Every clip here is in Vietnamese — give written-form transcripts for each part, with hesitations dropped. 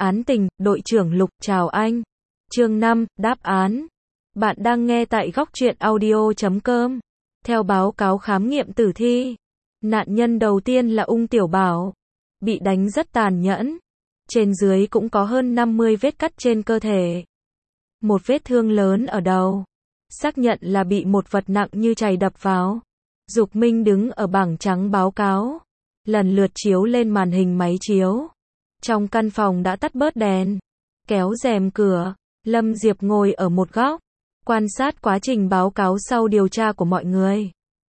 án tình, đội trưởng Lục, chào anh. Chương 5, đáp án. Bạn đang nghe tại góc truyện audio.com. Theo báo cáo khám nghiệm tử thi, nạn nhân đầu tiên là Ung Tiểu Bảo. Bị đánh rất tàn nhẫn. Trên dưới cũng có hơn 50 vết cắt trên cơ thể. Một vết thương lớn ở đầu. Xác nhận là bị một vật nặng như chày đập vào. Dục Minh đứng ở bảng trắng báo cáo. Lần lượt chiếu lên màn hình máy chiếu. Trong căn phòng đã tắt bớt đèn. Kéo rèm cửa. Lâm Diệp ngồi ở một góc. Quan sát quá trình báo cáo sau điều tra của mọi người.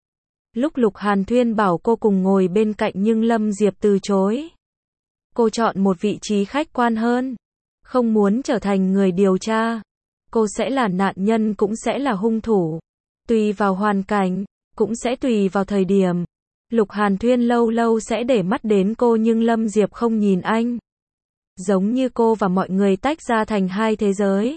Lúc Lục Hàn Thuyên bảo cô cùng ngồi bên cạnh nhưng Lâm Diệp từ chối. Cô chọn một vị trí khách quan hơn. Không muốn trở thành người điều tra. Cô sẽ là nạn nhân cũng sẽ là hung thủ. Tùy vào hoàn cảnh, cũng sẽ tùy vào thời điểm. Lục Hàn Thuyên lâu lâu sẽ để mắt đến cô nhưng Lâm Diệp không nhìn anh. Giống như cô và mọi người tách ra thành hai thế giới.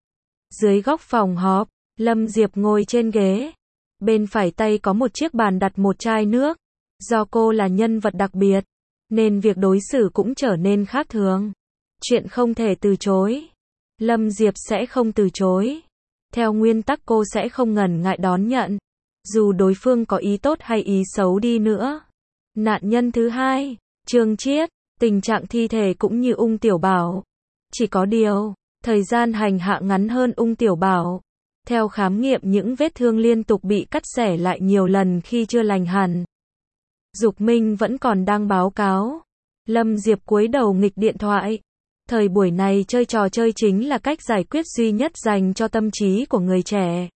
Dưới góc phòng họp, Lâm Diệp ngồi trên ghế. Bên phải tay có một chiếc bàn đặt một chai nước. Do cô là nhân vật đặc biệt, nên việc đối xử cũng trở nên khác thường. Chuyện không thể từ chối. Lâm Diệp sẽ không từ chối. Theo nguyên tắc cô sẽ không ngần ngại đón nhận. Dù đối phương có ý tốt hay ý xấu đi nữa. Nạn nhân thứ hai, Trương Chiết, tình trạng thi thể cũng như Ung Tiểu Bảo. Chỉ có điều, thời gian hành hạ ngắn hơn Ung Tiểu Bảo. Theo khám nghiệm những vết thương liên tục bị cắt xẻ lại nhiều lần khi chưa lành hẳn. Dục Minh vẫn còn đang báo cáo. Lâm Diệp cúi đầu nghịch điện thoại. Thời buổi này chơi trò chơi chính là cách giải quyết duy nhất dành cho tâm trí của người trẻ.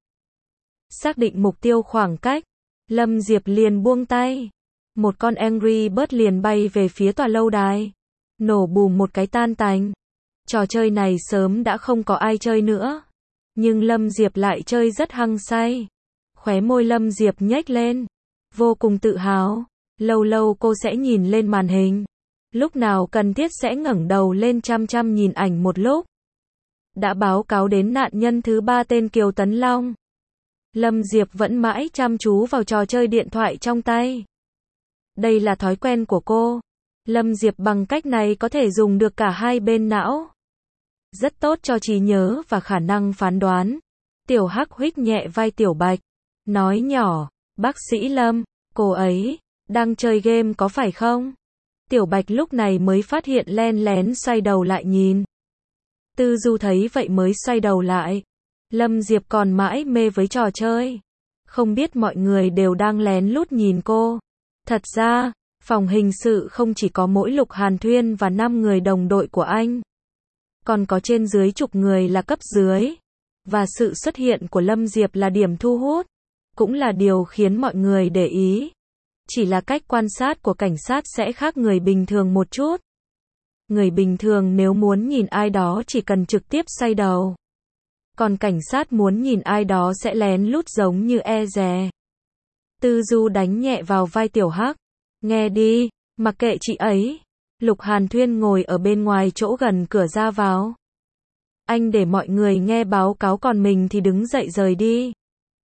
Xác định mục tiêu khoảng cách, Lâm Diệp liền buông tay. Một con Angry Bird liền bay về phía tòa lâu đài. Nổ bùm một cái tan tành. Trò chơi này sớm đã không có ai chơi nữa. Nhưng Lâm Diệp lại chơi rất hăng say. Khóe môi Lâm Diệp nhếch lên. Vô cùng tự hào. Lâu lâu cô sẽ nhìn lên màn hình. Lúc nào cần thiết sẽ ngẩng đầu lên chăm chăm nhìn ảnh một lúc. Đã báo cáo đến nạn nhân thứ 3 tên Kiều Tấn Long. Lâm Diệp vẫn mãi chăm chú vào trò chơi điện thoại trong tay. Đây là thói quen của cô. Lâm Diệp bằng cách này có thể dùng được cả hai bên não. Rất tốt cho trí nhớ và khả năng phán đoán. Tiểu Hắc huých nhẹ vai Tiểu Bạch. Nói nhỏ, bác sĩ Lâm, cô ấy đang chơi game có phải không? Tiểu Bạch lúc này mới phát hiện len lén xoay đầu lại nhìn. Tư Du thấy vậy mới xoay đầu lại. Lâm Diệp còn mãi mê với trò chơi. Không biết mọi người đều đang lén lút nhìn cô. Thật ra, phòng hình sự không chỉ có mỗi Lục Hàn Thuyên và 5 người đồng đội của anh. Còn có trên dưới chục người là cấp dưới. Và sự xuất hiện của Lâm Diệp là điểm thu hút. Cũng là điều khiến mọi người để ý. Chỉ là cách quan sát của cảnh sát sẽ khác người bình thường một chút. Người bình thường nếu muốn nhìn ai đó chỉ cần trực tiếp xoay đầu. Còn cảnh sát muốn nhìn ai đó sẽ lén lút giống như e dè. Tư Du đánh nhẹ vào vai Tiểu Hắc. Nghe đi, mặc kệ chị ấy. Lục Hàn Thuyên ngồi ở bên ngoài chỗ gần cửa ra vào. Anh để mọi người nghe báo cáo còn mình thì đứng dậy rời đi.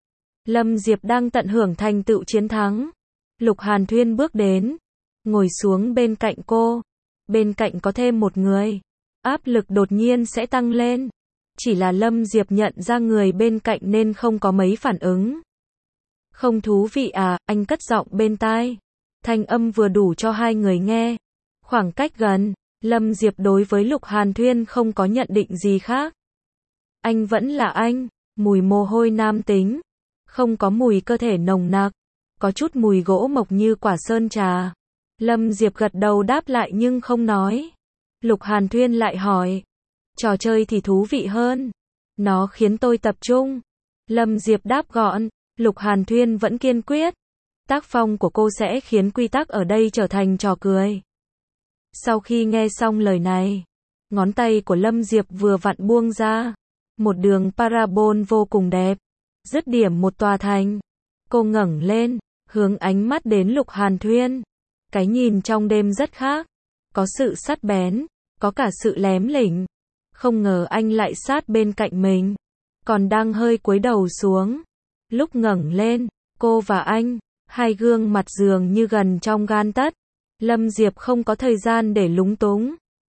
Lâm Diệp đang tận hưởng thành tựu chiến thắng. Lục Hàn Thuyên bước đến. Ngồi xuống bên cạnh cô. Bên cạnh có thêm một người. Áp lực đột nhiên sẽ tăng lên. Chỉ là Lâm Diệp nhận ra người bên cạnh nên không có mấy phản ứng. Không thú vị à, anh cất giọng bên tai. Thanh âm vừa đủ cho hai người nghe. Khoảng cách gần, Lâm Diệp đối với Lục Hàn Thuyên không có nhận định gì khác. Anh vẫn là anh, mùi mồ hôi nam tính. Không có mùi cơ thể nồng nặc. Có chút mùi gỗ mộc như quả sơn trà. Lâm Diệp gật đầu đáp lại nhưng không nói. Lục Hàn Thuyên lại hỏi. Trò chơi thì thú vị hơn. Nó khiến tôi tập trung. Lâm Diệp đáp gọn. Lục Hàn Thuyên vẫn kiên quyết. Tác phong của cô sẽ khiến quy tắc ở đây trở thành trò cười. Sau khi nghe xong lời này, ngón tay của Lâm Diệp vừa vặn buông ra. Một đường parabol vô cùng đẹp. Dứt điểm một tòa thành. Cô ngẩng lên, hướng ánh mắt đến Lục Hàn Thuyên. Cái nhìn trong đêm rất khác. Có sự sắc bén, có cả sự lém lỉnh. Không ngờ anh lại sát bên cạnh mình. Còn đang hơi cúi đầu xuống. Lúc ngẩng lên, cô và anh, hai gương mặt dường như gần trong gan tấc. Lâm Diệp không có thời gian để lúng túng.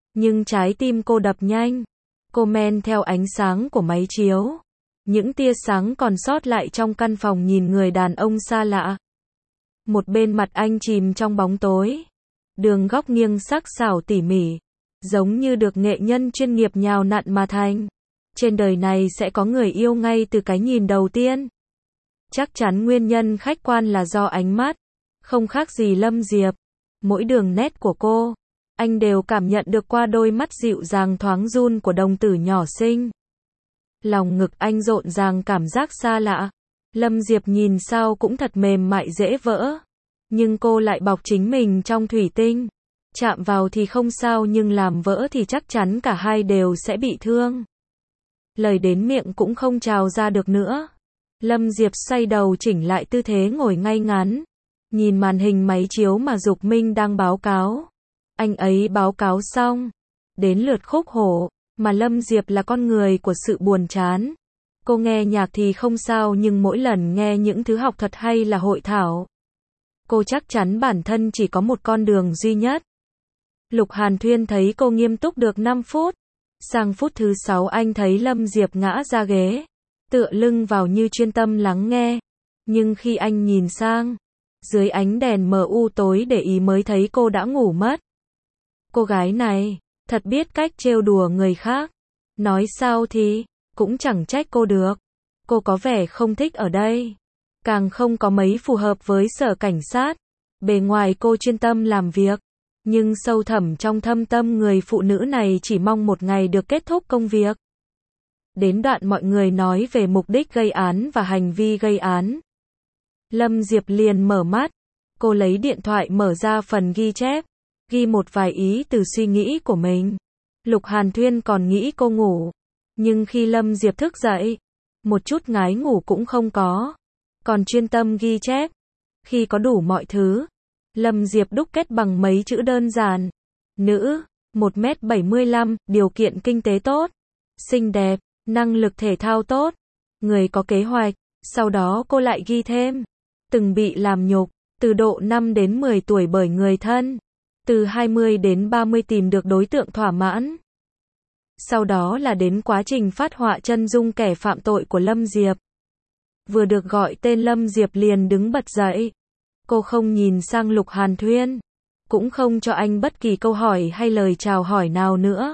Nhưng trái tim cô đập nhanh. Cô men theo ánh sáng của máy chiếu. Những tia sáng còn sót lại trong căn phòng nhìn người đàn ông xa lạ. Một bên mặt anh chìm trong bóng tối. Đường góc nghiêng sắc sảo tỉ mỉ. Giống như được nghệ nhân chuyên nghiệp nhào nặn mà thành. Trên đời này sẽ có người yêu ngay từ cái nhìn đầu tiên. Chắc chắn nguyên nhân khách quan là do ánh mắt. Không khác gì Lâm Diệp. Mỗi đường nét của cô, anh đều cảm nhận được qua đôi mắt dịu dàng thoáng run của đồng tử nhỏ xinh. Lòng ngực anh rộn ràng cảm giác xa lạ. Lâm Diệp nhìn sao cũng thật mềm mại dễ vỡ. Nhưng cô lại bọc chính mình trong thủy tinh. Chạm vào thì không sao nhưng làm vỡ thì chắc chắn cả hai đều sẽ bị thương. Lời đến miệng cũng không trào ra được nữa. Lâm Diệp xoay đầu chỉnh lại tư thế ngồi ngay ngắn. Nhìn màn hình máy chiếu mà Dục Minh đang báo cáo. Anh ấy báo cáo xong. Đến lượt Khúc Hổ, mà Lâm Diệp là con người của sự buồn chán. Cô nghe nhạc thì không sao nhưng mỗi lần nghe những thứ học thuật hay là hội thảo. Cô chắc chắn bản thân chỉ có một con đường duy nhất. Lục Hàn Thuyên thấy cô nghiêm túc được 5 phút. Sang phút thứ 6 anh thấy Lâm Diệp ngã ra ghế. Tựa lưng vào như chuyên tâm lắng nghe. Nhưng khi anh nhìn sang, dưới ánh đèn mờ u tối để ý mới thấy cô đã ngủ mất. Cô gái này, thật biết cách trêu đùa người khác. Nói sao thì, cũng chẳng trách cô được. Cô có vẻ không thích ở đây. Càng không có mấy phù hợp với sở cảnh sát. Bề ngoài cô chuyên tâm làm việc. Nhưng sâu thẳm trong thâm tâm người phụ nữ này chỉ mong một ngày được kết thúc công việc. Đến đoạn mọi người nói về mục đích gây án và hành vi gây án. Lâm Diệp liền mở mắt. Cô lấy điện thoại mở ra phần ghi chép. Ghi một vài ý từ suy nghĩ của mình. Lục Hàn Thuyên còn nghĩ cô ngủ. Nhưng khi Lâm Diệp thức dậy, một chút ngái ngủ cũng không có. Còn chuyên tâm ghi chép. Khi có đủ mọi thứ, Lâm Diệp đúc kết bằng mấy chữ đơn giản. Nữ, 1m75, điều kiện kinh tế tốt, xinh đẹp, năng lực thể thao tốt, người có kế hoạch. Sau đó cô lại ghi thêm. Từng bị làm nhục, từ độ 5 đến 10 tuổi bởi người thân. Từ 20 đến 30 tìm được đối tượng thỏa mãn. Sau đó là đến quá trình phát họa chân dung kẻ phạm tội của Lâm Diệp. Vừa được gọi tên Lâm Diệp liền đứng bật dậy. Cô không nhìn sang Lục Hàn Thuyên. Cũng không cho anh bất kỳ câu hỏi hay lời chào hỏi nào nữa.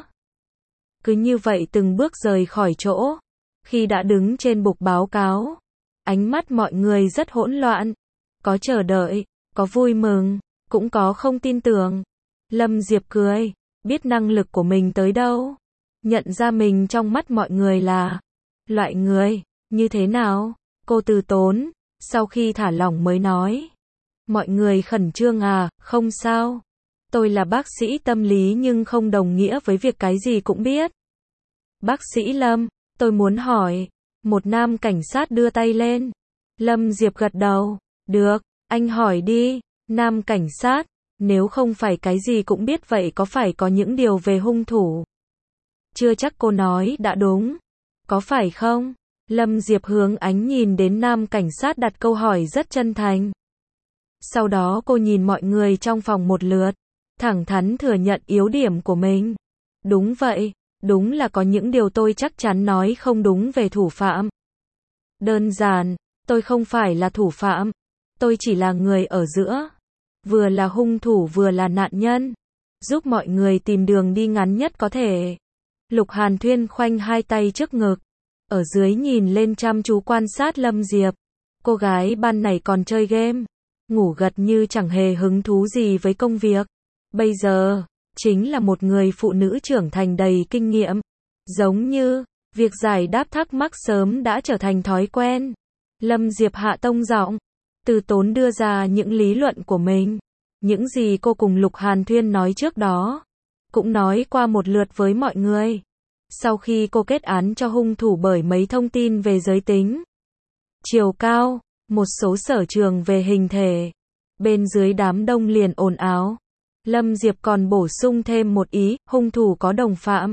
Cứ như vậy từng bước rời khỏi chỗ. Khi đã đứng trên bục báo cáo, ánh mắt mọi người rất hỗn loạn. Có chờ đợi, có vui mừng, cũng có không tin tưởng. Lâm Diệp cười, biết năng lực của mình tới đâu. Nhận ra mình trong mắt mọi người là loại người như thế nào. Cô từ tốn, sau khi thả lỏng mới nói. Mọi người khẩn trương à, không sao. Tôi là bác sĩ tâm lý nhưng không đồng nghĩa với việc cái gì cũng biết. Bác sĩ Lâm, tôi muốn hỏi. Một nam cảnh sát đưa tay lên. Lâm Diệp gật đầu. Được, anh hỏi đi. Nam cảnh sát, nếu không phải cái gì cũng biết vậy có phải có những điều về hung thủ? Chưa chắc cô nói đã đúng. Có phải không? Lâm Diệp hướng ánh nhìn đến nam cảnh sát đặt câu hỏi rất chân thành. Sau đó cô nhìn mọi người trong phòng một lượt. Thẳng thắn thừa nhận yếu điểm của mình. Đúng vậy, đúng là có những điều tôi chắc chắn nói không đúng về thủ phạm. Đơn giản, tôi không phải là thủ phạm. Tôi chỉ là người ở giữa. Vừa là hung thủ vừa là nạn nhân. Giúp mọi người tìm đường đi ngắn nhất có thể. Lục Hàn Thuyên khoanh hai tay trước ngực. Ở dưới nhìn lên chăm chú quan sát Lâm Diệp. Cô gái ban này còn chơi game. Ngủ gật như chẳng hề hứng thú gì với công việc. Bây giờ, chính là một người phụ nữ trưởng thành đầy kinh nghiệm. Giống như, việc giải đáp thắc mắc sớm đã trở thành thói quen. Lâm Diệp hạ tông giọng, từ tốn đưa ra những lý luận của mình. Những gì cô cùng Lục Hàn Thuyên nói trước đó. Cũng nói qua một lượt với mọi người. Sau khi cô kết án cho hung thủ bởi mấy thông tin về giới tính, chiều cao, một số sở trường về hình thể. Bên dưới đám đông liền ồn ào. Lâm Diệp còn bổ sung thêm một ý, hung thủ có đồng phạm.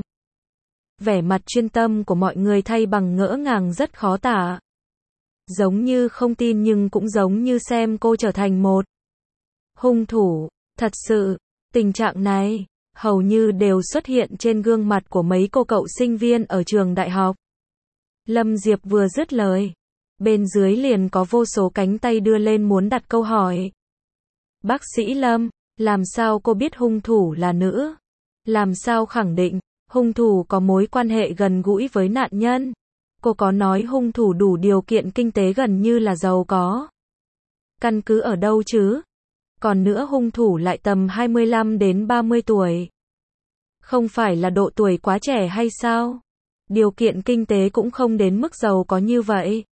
Vẻ mặt chuyên tâm của mọi người thay bằng ngỡ ngàng rất khó tả. Giống như không tin nhưng cũng giống như xem cô trở thành một hung thủ. Thật sự, tình trạng này, hầu như đều xuất hiện trên gương mặt của mấy cô cậu sinh viên ở trường đại học. Lâm Diệp vừa dứt lời, bên dưới liền có vô số cánh tay đưa lên muốn đặt câu hỏi. Bác sĩ Lâm, làm sao cô biết hung thủ là nữ? Làm sao khẳng định hung thủ có mối quan hệ gần gũi với nạn nhân? Cô có nói hung thủ đủ điều kiện kinh tế gần như là giàu có. Căn cứ ở đâu chứ? Còn nữa hung thủ lại tầm 25 đến 30 tuổi. Không phải là độ tuổi quá trẻ hay sao? Điều kiện kinh tế cũng không đến mức giàu có như vậy.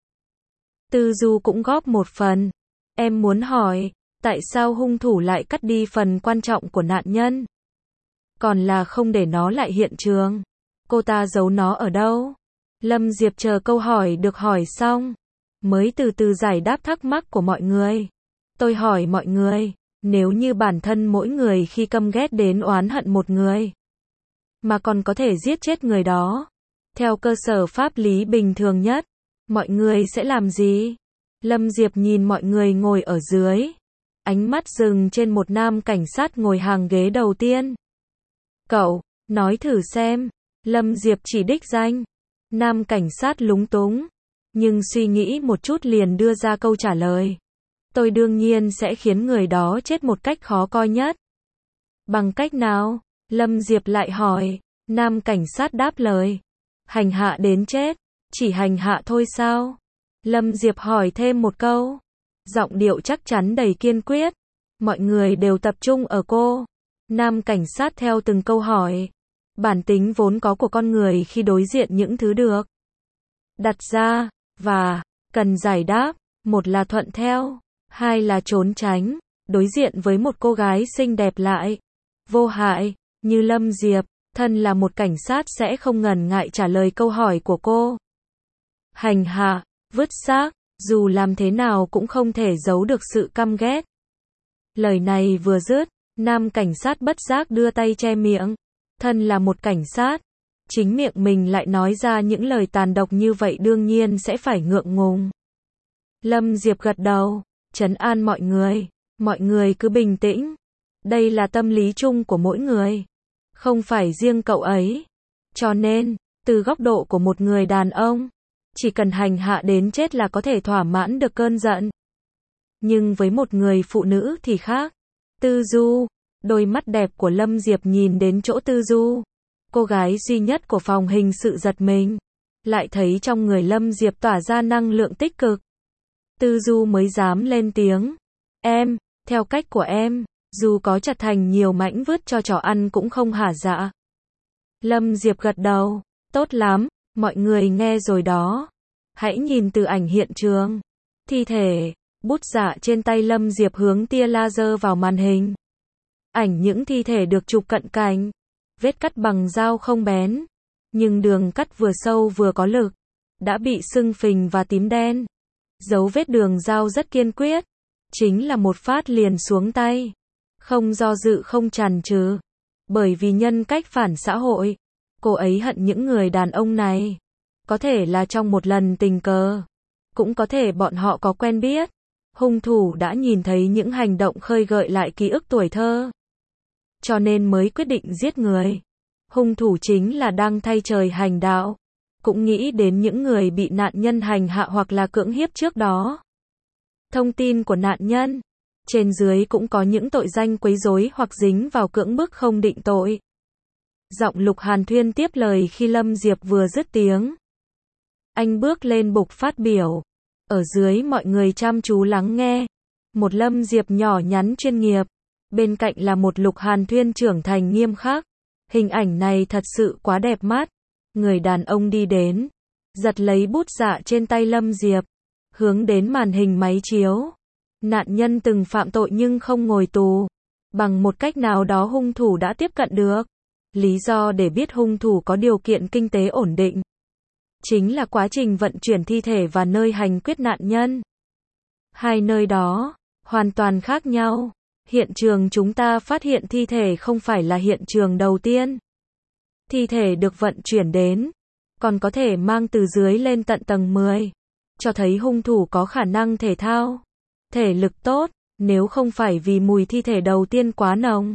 Tư Du cũng góp một phần. Em muốn hỏi, tại sao hung thủ lại cắt đi phần quan trọng của nạn nhân? Còn là không để nó lại hiện trường. Cô ta giấu nó ở đâu? Lâm Diệp chờ câu hỏi được hỏi xong, mới từ từ giải đáp thắc mắc của mọi người. Tôi hỏi mọi người, nếu như bản thân mỗi người khi căm ghét đến oán hận một người, mà còn có thể giết chết người đó, theo cơ sở pháp lý bình thường nhất, mọi người sẽ làm gì? Lâm Diệp nhìn mọi người ngồi ở dưới, ánh mắt dừng trên một nam cảnh sát ngồi hàng ghế đầu tiên. Cậu, nói thử xem. Lâm Diệp chỉ đích danh. Nam cảnh sát lúng túng, nhưng suy nghĩ một chút liền đưa ra câu trả lời. Tôi đương nhiên sẽ khiến người đó chết một cách khó coi nhất. Bằng cách nào? Lâm Diệp lại hỏi. Nam cảnh sát đáp lời. Hành hạ đến chết. Chỉ hành hạ thôi sao? Lâm Diệp hỏi thêm một câu. Giọng điệu chắc chắn đầy kiên quyết. Mọi người đều tập trung ở cô. Nam cảnh sát theo từng câu hỏi. Bản tính vốn có của con người khi đối diện những thứ được đặt ra, và cần giải đáp, một là thuận theo, hai là trốn tránh, đối diện với một cô gái xinh đẹp lại, vô hại, như Lâm Diệp, thân là một cảnh sát sẽ không ngần ngại trả lời câu hỏi của cô. Hành hạ, vứt xác, dù làm thế nào cũng không thể giấu được sự căm ghét. Lời này vừa dứt, nam cảnh sát bất giác đưa tay che miệng. Thân là một cảnh sát, chính miệng mình lại nói ra những lời tàn độc như vậy đương nhiên sẽ phải ngượng ngùng. Lâm Diệp gật đầu, trấn an mọi người cứ bình tĩnh. Đây là tâm lý chung của mỗi người, không phải riêng cậu ấy. Cho nên, từ góc độ của một người đàn ông, chỉ cần hành hạ đến chết là có thể thỏa mãn được cơn giận. Nhưng với một người phụ nữ thì khác. Tư Du. Đôi mắt đẹp của Lâm Diệp nhìn đến chỗ Tư Du, cô gái duy nhất của phòng hình sự giật mình, lại thấy trong người Lâm Diệp tỏa ra năng lượng tích cực. Tư Du mới dám lên tiếng. Em, theo cách của em, dù có chặt thành nhiều mảnh vứt cho chó ăn cũng không hả dạ. Lâm Diệp gật đầu. Tốt lắm, mọi người nghe rồi đó. Hãy nhìn từ ảnh hiện trường. Thi thể, bút dạ trên tay Lâm Diệp hướng tia laser vào màn hình. Ảnh những thi thể được chụp cận cảnh, vết cắt bằng dao không bén, nhưng đường cắt vừa sâu vừa có lực, đã bị sưng phình và tím đen. Dấu vết đường dao rất kiên quyết, chính là một phát liền xuống tay, không do dự không chần chừ, bởi vì nhân cách phản xã hội, cô ấy hận những người đàn ông này, có thể là trong một lần tình cờ, cũng có thể bọn họ có quen biết. Hung thủ đã nhìn thấy những hành động khơi gợi lại ký ức tuổi thơ, cho nên mới quyết định giết người. Hung thủ chính là đang thay trời hành đạo, cũng nghĩ đến những người bị nạn nhân hành hạ hoặc là cưỡng hiếp trước đó. Thông tin của nạn nhân, trên dưới cũng có những tội danh quấy rối hoặc dính vào cưỡng bức không định tội. Giọng Lục Hàn Thuyên tiếp lời khi Lâm Diệp vừa dứt tiếng. Anh bước lên bục phát biểu. Ở dưới mọi người chăm chú lắng nghe. Một Lâm Diệp nhỏ nhắn chuyên nghiệp. Bên cạnh là một Lục Hàn Thuyên trưởng thành nghiêm khắc. Hình ảnh này thật sự quá đẹp mắt. Người đàn ông đi đến, giật lấy bút dạ trên tay Lâm Diệp, hướng đến màn hình máy chiếu. Nạn nhân từng phạm tội nhưng không ngồi tù. Bằng một cách nào đó hung thủ đã tiếp cận được. Lý do để biết hung thủ có điều kiện kinh tế ổn định, chính là quá trình vận chuyển thi thể và nơi hành quyết nạn nhân. Hai nơi đó, hoàn toàn khác nhau. Hiện trường chúng ta phát hiện thi thể không phải là hiện trường đầu tiên. Thi thể được vận chuyển đến, còn có thể mang từ dưới lên tận tầng 10. Cho thấy hung thủ có khả năng thể thao, thể lực tốt, nếu không phải vì mùi thi thể đầu tiên quá nồng.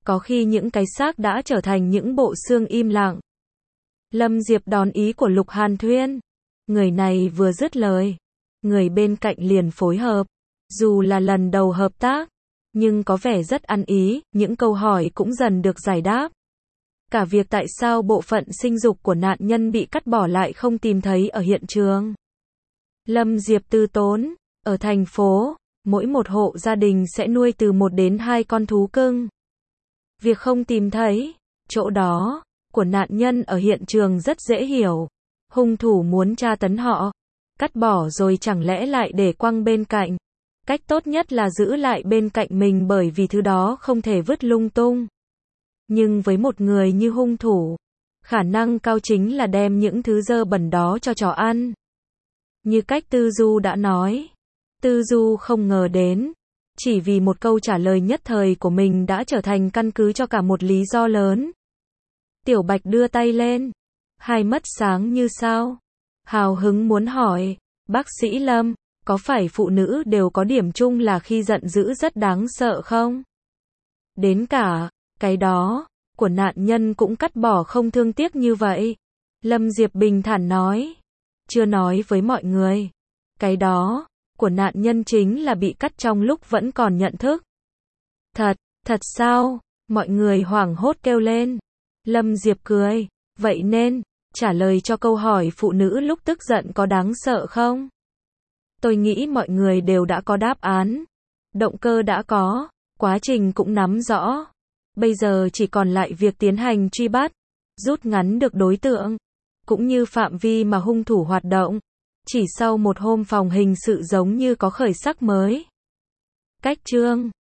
Có khi những cái xác đã trở thành những bộ xương im lặng. Lâm Diệp đón ý của Lục Hàn Thuyên. Người này vừa dứt lời, người bên cạnh liền phối hợp. Dù là lần đầu hợp tác, nhưng có vẻ rất ăn ý, những câu hỏi cũng dần được giải đáp. Cả việc tại sao bộ phận sinh dục của nạn nhân bị cắt bỏ lại không tìm thấy ở hiện trường. Lâm Diệp tư tốn, ở thành phố, mỗi một hộ gia đình sẽ nuôi từ 1 đến 2 con thú cưng. Việc không tìm thấy chỗ đó của nạn nhân ở hiện trường rất dễ hiểu. Hung thủ muốn tra tấn họ, cắt bỏ rồi chẳng lẽ lại để quăng bên cạnh. Cách tốt nhất là giữ lại bên cạnh mình bởi vì thứ đó không thể vứt lung tung. Nhưng với một người như hung thủ, khả năng cao chính là đem những thứ dơ bẩn đó cho chó ăn. Như cách Tư Du đã nói, Tư Du không ngờ đến, chỉ vì một câu trả lời nhất thời của mình đã trở thành căn cứ cho cả một lý do lớn. Tiểu Bạch đưa tay lên, hai mắt sáng như sao, hào hứng muốn hỏi, bác sĩ Lâm, có phải phụ nữ đều có điểm chung là khi giận dữ rất đáng sợ không? Đến cả cái đó của nạn nhân cũng cắt bỏ không thương tiếc như vậy. Lâm Diệp bình thản nói, chưa nói với mọi người, cái đó của nạn nhân chính là bị cắt trong lúc vẫn còn nhận thức. Thật sao? Mọi người hoảng hốt kêu lên. Lâm Diệp cười, vậy nên, trả lời cho câu hỏi phụ nữ lúc tức giận có đáng sợ không? Tôi nghĩ mọi người đều đã có đáp án. Động cơ đã có, quá trình cũng nắm rõ. Bây giờ chỉ còn lại việc tiến hành truy bắt, rút ngắn được đối tượng, cũng như phạm vi mà hung thủ hoạt động. Chỉ sau một hôm phòng hình sự giống như có khởi sắc mới. Cách chương